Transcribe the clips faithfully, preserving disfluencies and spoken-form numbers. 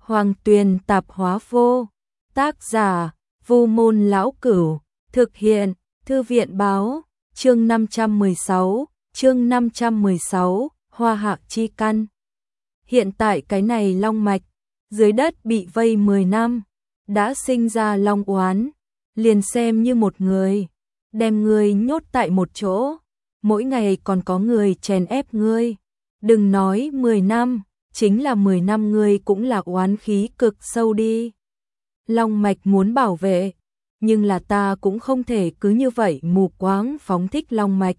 Hoàng Tuyền Tạp Hóa Vô. Tác giả: Vu Môn Lão Cửu. Thực hiện: Thư viện Báo. Chương năm trăm mười sáu, chương năm trăm mười sáu, Hoa Hạ Chi Căn. Hiện tại cái này long mạch, dưới đất bị vây mười năm, đã sinh ra long oán, liền xem như một người, đem ngươi nhốt tại một chỗ, mỗi ngày còn có người chèn ép ngươi. Đừng nói mười năm, chính là mười năm ngươi cũng là oán khí cực sâu đi. Long mạch muốn bảo vệ, nhưng là ta cũng không thể cứ như vậy mù quáng phóng thích long mạch.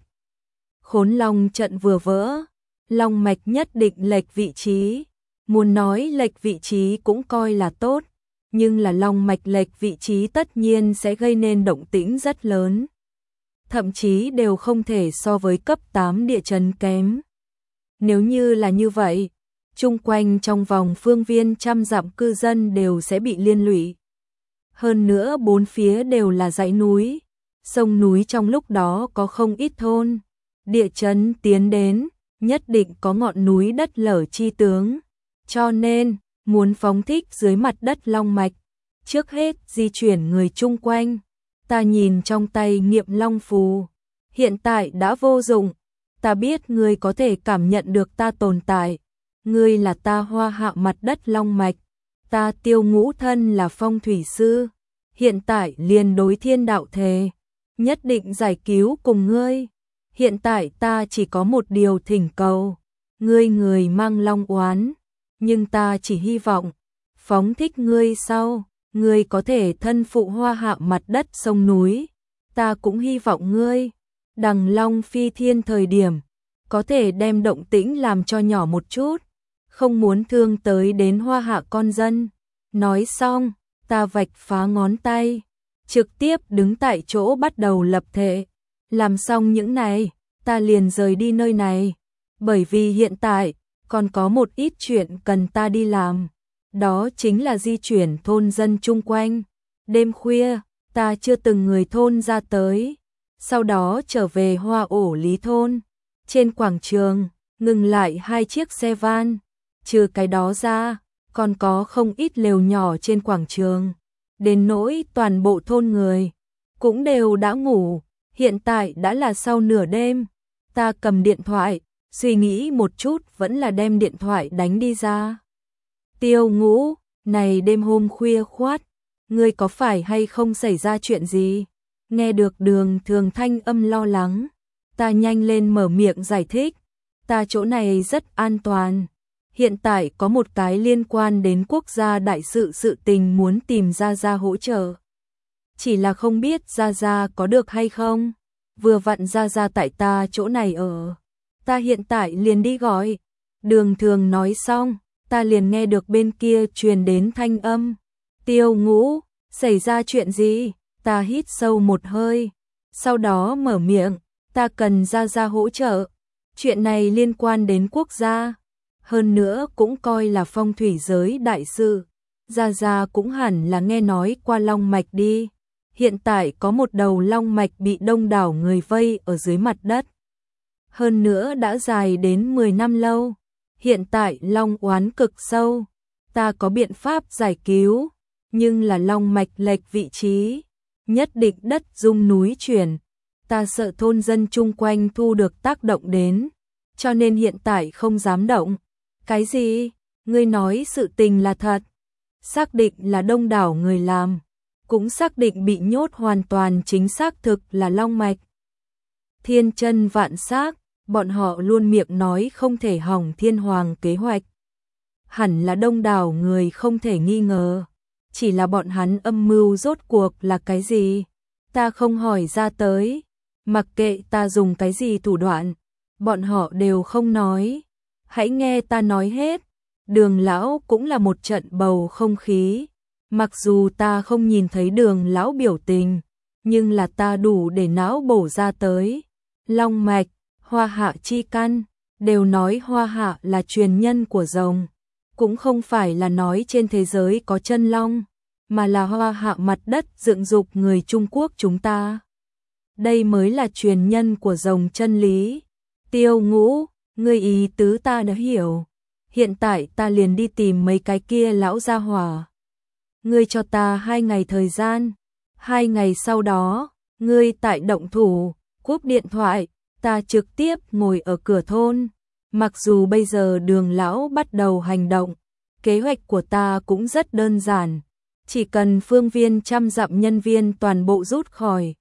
Khốn long trận vừa vỡ, long mạch nhất định lệch vị trí, muốn nói lệch vị trí cũng coi là tốt, nhưng là long mạch lệch vị trí tất nhiên sẽ gây nên động tĩnh rất lớn. Thậm chí đều không thể so với cấp tám địa chấn kém. Nếu như là như vậy, chung quanh trong vòng phương viên trăm dặm cư dân đều sẽ bị liên lụy. Hơn nữa bốn phía đều là dãy núi, sông núi trong lúc đó có không ít thôn. Địa chấn tiến đến, nhất định có ngọn núi đất lở chi tướng. Cho nên, muốn phóng thích dưới mặt đất long mạch, trước hết di chuyển người chung quanh. Ta nhìn trong tay Niệm Long Phù, hiện tại đã vô dụng. Ta biết ngươi có thể cảm nhận được ta tồn tại. Ngươi là ta Hoa Hạ mặt đất long mạch. Ta Tiêu Ngũ thân là phong thủy sư, hiện tại liền đối thiên đạo thề, nhất định giải cứu cùng ngươi. Hiện tại ta chỉ có một điều thỉnh cầu, ngươi người mang long oán, nhưng ta chỉ hy vọng, phóng thích ngươi sau, ngươi có thể thân phụ Hoa Hạ mặt đất sông núi. Ta cũng hy vọng ngươi, đằng long phi thiên thời điểm, có thể đem động tĩnh làm cho nhỏ một chút, không muốn thương tới đến Hoa Hạ con dân. Nói xong, ta vạch phá ngón tay, trực tiếp đứng tại chỗ bắt đầu lập thể. Làm xong những này, ta liền rời đi nơi này, bởi vì hiện tại còn có một ít chuyện cần ta đi làm, đó chính là di chuyển thôn dân chung quanh. Đêm khuya, ta chưa từng người thôn ra tới, sau đó trở về Hoa Ổ Lý thôn. Trên quảng trường, ngừng lại hai chiếc xe van, trừ cái đó ra, còn có không ít lều nhỏ trên quảng trường. Đến nỗi toàn bộ thôn người, cũng đều đã ngủ, hiện tại đã là sau nửa đêm. Ta cầm điện thoại, suy nghĩ một chút vẫn là đem điện thoại đánh đi ra. Tiêu Ngũ, này đêm hôm khuya khoát, ngươi có phải hay không xảy ra chuyện gì? Nghe được Đường Thường thanh âm lo lắng, ta nhanh lên mở miệng giải thích. Ta chỗ này rất an toàn. Hiện tại có một cái liên quan đến quốc gia đại sự sự tình muốn tìm Gia Gia hỗ trợ. Chỉ là không biết Gia Gia có được hay không. Vừa vặn Gia Gia tại ta chỗ này ở. Ta hiện tại liền đi gọi. Đường Thường nói xong, ta liền nghe được bên kia truyền đến thanh âm. Tiêu Ngũ, xảy ra chuyện gì? Ta hít sâu một hơi, sau đó mở miệng, ta cần Gia Gia hỗ trợ. Chuyện này liên quan đến quốc gia, hơn nữa cũng coi là phong thủy giới đại sự. Gia Gia cũng hẳn là nghe nói qua long mạch đi. Hiện tại có một đầu long mạch bị đông đảo người vây ở dưới mặt đất. Hơn nữa đã dài đến mười năm lâu. Hiện tại long oán cực sâu. Ta có biện pháp giải cứu, nhưng là long mạch lệch vị trí, nhất định đất rung núi chuyển. Ta sợ thôn dân chung quanh thu được tác động đến, cho nên hiện tại không dám động. Cái gì? Ngươi nói sự tình là thật? Xác định là đông đảo người làm, cũng xác định bị nhốt hoàn toàn chính xác thực là long mạch. Thiên chân vạn xác, bọn họ luôn miệng nói không thể hỏng thiên hoàng kế hoạch. Hẳn là đông đảo người không thể nghi ngờ. Chỉ là bọn hắn âm mưu rốt cuộc là cái gì? Ta không hỏi ra tới. Mặc kệ ta dùng cái gì thủ đoạn, bọn họ đều không nói. Hãy nghe ta nói hết. Đường lão cũng là một trận bầu không khí. Mặc dù ta không nhìn thấy Đường lão biểu tình, nhưng là ta đủ để não bổ ra tới. Long mạch, Hoa Hạ chi căn, đều nói Hoa Hạ là truyền nhân của rồng. Cũng không phải là nói trên thế giới có chân long, mà là Hoa Hạ mặt đất dựng dục người Trung Quốc chúng ta. Đây mới là truyền nhân của rồng chân lý. Tiêu Ngũ, ngươi ý tứ ta đã hiểu. hiện tại ta liền đi tìm mấy cái kia lão gia hỏa. Ngươi cho ta hai ngày thời gian, hai ngày sau đó, ngươi tại động thủ, cúp điện thoại, ta trực tiếp ngồi ở cửa thôn. Mặc dù bây giờ Đường lão bắt đầu hành động, kế hoạch của ta cũng rất đơn giản, chỉ cần phương viên trăm dặm nhân viên toàn bộ rút khỏi,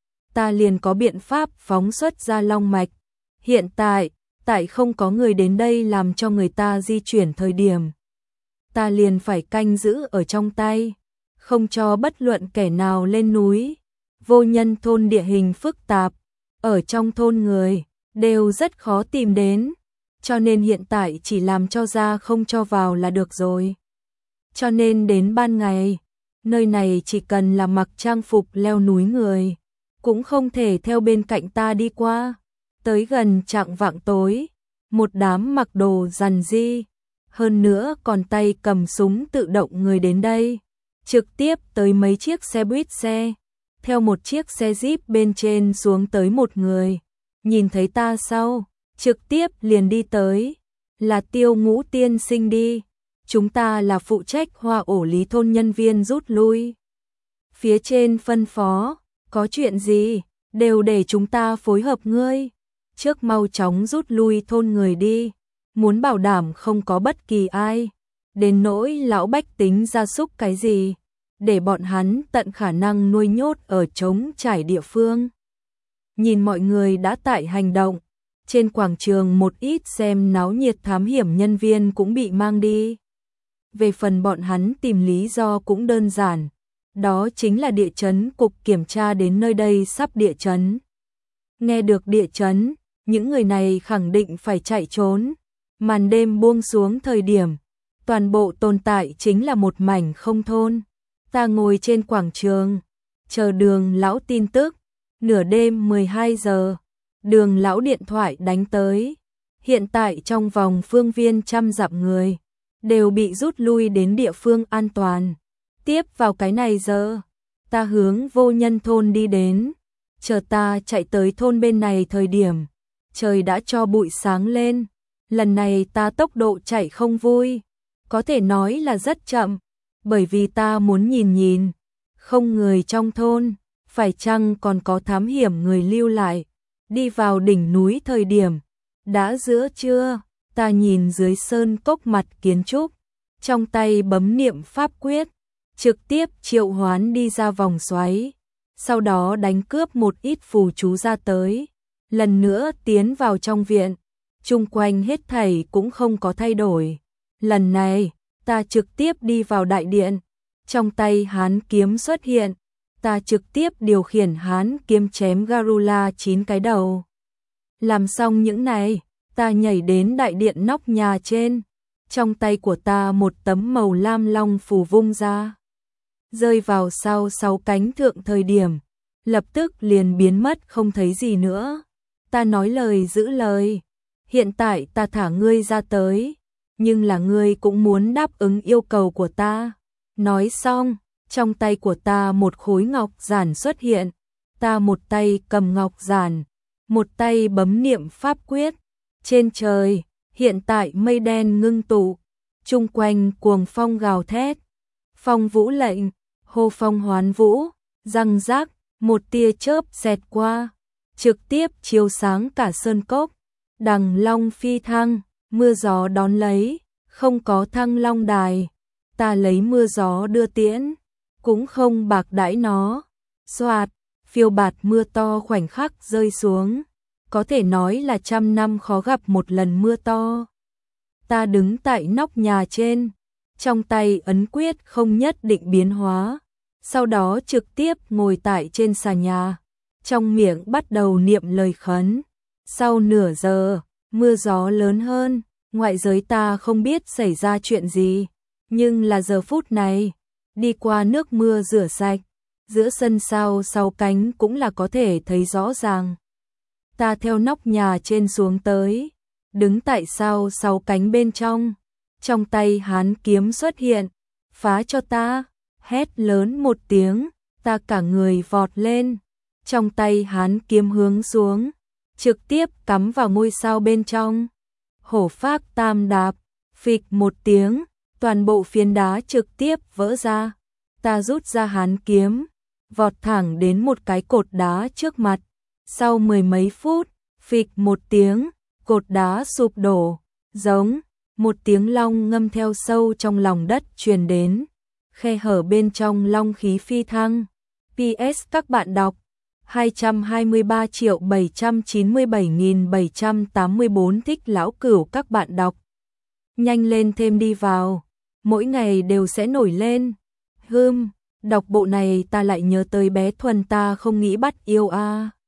ta liền có biện pháp phóng xuất ra long mạch. Hiện tại, tại không có người đến đây làm cho người ta di chuyển thời điểm, ta liền phải canh giữ ở trong tay, không cho bất luận kẻ nào lên núi. Vô Nhân thôn địa hình phức tạp, ở trong thôn người đều rất khó tìm đến, cho nên hiện tại chỉ làm cho ra không cho vào là được rồi. Cho nên đến ban ngày, nơi này chỉ cần là mặc trang phục leo núi người, cũng không thể theo bên cạnh ta đi qua. Tới gần chạng vạng tối, một đám mặc đồ rằn ri, hơn nữa còn tay cầm súng tự động người đến đây, trực tiếp tới mấy chiếc xe buýt xe, theo một chiếc xe Jeep bên trên xuống tới một người, nhìn thấy ta sau, trực tiếp liền đi tới, là Tiêu Ngũ tiên sinh đi, chúng ta là phụ trách Hoa Ổ Lý thôn nhân viên rút lui. Phía trên phân phó, có chuyện gì, đều để chúng ta phối hợp ngươi, trước mau chóng rút lui thôn người đi, muốn bảo đảm không có bất kỳ ai, đến nỗi lão bách tính gia súc cái gì, để bọn hắn tận khả năng nuôi nhốt ở trống trải địa phương. Nhìn mọi người đã tại hành động, trên quảng trường một ít xem náo nhiệt thám hiểm nhân viên cũng bị mang đi. Về phần bọn hắn tìm lý do cũng đơn giản, đó chính là địa chấn cục kiểm tra đến nơi đây sắp địa chấn. Nghe được địa chấn, những người này khẳng định phải chạy trốn. Màn đêm buông xuống thời điểm, toàn bộ tồn tại chính là một mảnh không thôn. Ta ngồi trên quảng trường, chờ Đường lão tin tức. Nửa đêm mười hai giờ, Đường lão điện thoại đánh tới. Hiện tại trong vòng phương viên trăm dặm người đều bị rút lui đến địa phương an toàn. Tiếp vào cái này giờ, ta hướng Vô Nhân thôn đi đến. Chờ ta chạy tới thôn bên này thời điểm, trời đã cho bụi sáng lên. Lần này ta tốc độ chạy không vui, có thể nói là rất chậm, bởi vì ta muốn nhìn nhìn, không người trong thôn, phải chăng còn có thám hiểm người lưu lại. Đi vào đỉnh núi thời điểm, đã giữa trưa, ta nhìn dưới sơn cốc mặt kiến trúc, trong tay bấm niệm pháp quyết, trực tiếp triệu hoán đi ra vòng xoáy, sau đó đánh cướp một ít phù chú ra tới, lần nữa tiến vào trong viện. Chung quanh hết thảy cũng không có thay đổi. Lần này, ta trực tiếp đi vào đại điện, trong tay hán kiếm xuất hiện, ta trực tiếp điều khiển hán kiếm chém Garula chín cái đầu. Làm xong những này, ta nhảy đến đại điện nóc nhà trên, trong tay của ta một tấm màu lam long phù vung ra, rơi vào sau sáu cánh thượng thời điểm, lập tức liền biến mất không thấy gì nữa. Ta nói lời giữ lời, hiện tại ta thả ngươi ra tới, nhưng là ngươi cũng muốn đáp ứng yêu cầu của ta. Nói xong, trong tay của ta một khối ngọc giản xuất hiện, ta một tay cầm ngọc giản, một tay bấm niệm pháp quyết. Trên trời, hiện tại mây đen ngưng tụ, chung quanh cuồng phong gào thét. Phong vũ lệnh, hô phong hoán vũ, răng rác, một tia chớp xẹt qua, trực tiếp chiếu sáng cả sơn cốc. Đằng long phi thăng, mưa gió đón lấy, không có thăng long đài, ta lấy mưa gió đưa tiễn, cũng không bạc đãi nó. Xoạt, phiêu bạt mưa to khoảnh khắc rơi xuống, có thể nói là trăm năm khó gặp một lần mưa to. Ta đứng tại nóc nhà trên, trong tay ấn quyết không nhất định biến hóa, sau đó trực tiếp ngồi tại trên xà nhà, trong miệng bắt đầu niệm lời khấn. Sau nửa giờ, mưa gió lớn hơn, ngoại giới ta không biết xảy ra chuyện gì, nhưng là giờ phút này, đi qua nước mưa rửa sạch, giữa sân sau sau cánh cũng là có thể thấy rõ ràng. Ta theo nóc nhà trên xuống tới, đứng tại sau sau cánh bên trong, trong tay hán kiếm xuất hiện, phá cho ta, hét lớn một tiếng, ta cả người vọt lên, trong tay hán kiếm hướng xuống, trực tiếp cắm vào ngôi sao bên trong. Hổ phác tam đạp, Phịch một tiếng, toàn bộ phiến đá trực tiếp vỡ ra. Ta rút ra hán kiếm, vọt thẳng đến một cái cột đá trước mặt. Sau mười mấy phút, phịch một tiếng, cột đá sụp đổ, giống một tiếng long ngâm theo sâu trong lòng đất truyền đến. Khe hở bên trong long khí phi thăng. pê ét các bạn đọc hai trăm hai mươi ba triệu bảy trăm chín mươi bảy nghìn bảy trăm tám mươi tư thích lão cửu các bạn đọc. Nhanh lên thêm đi vào, mỗi ngày đều sẽ nổi lên. Hưm, đọc bộ này ta lại nhớ tới bé Thuần ta không nghĩ bắt yêu a. À.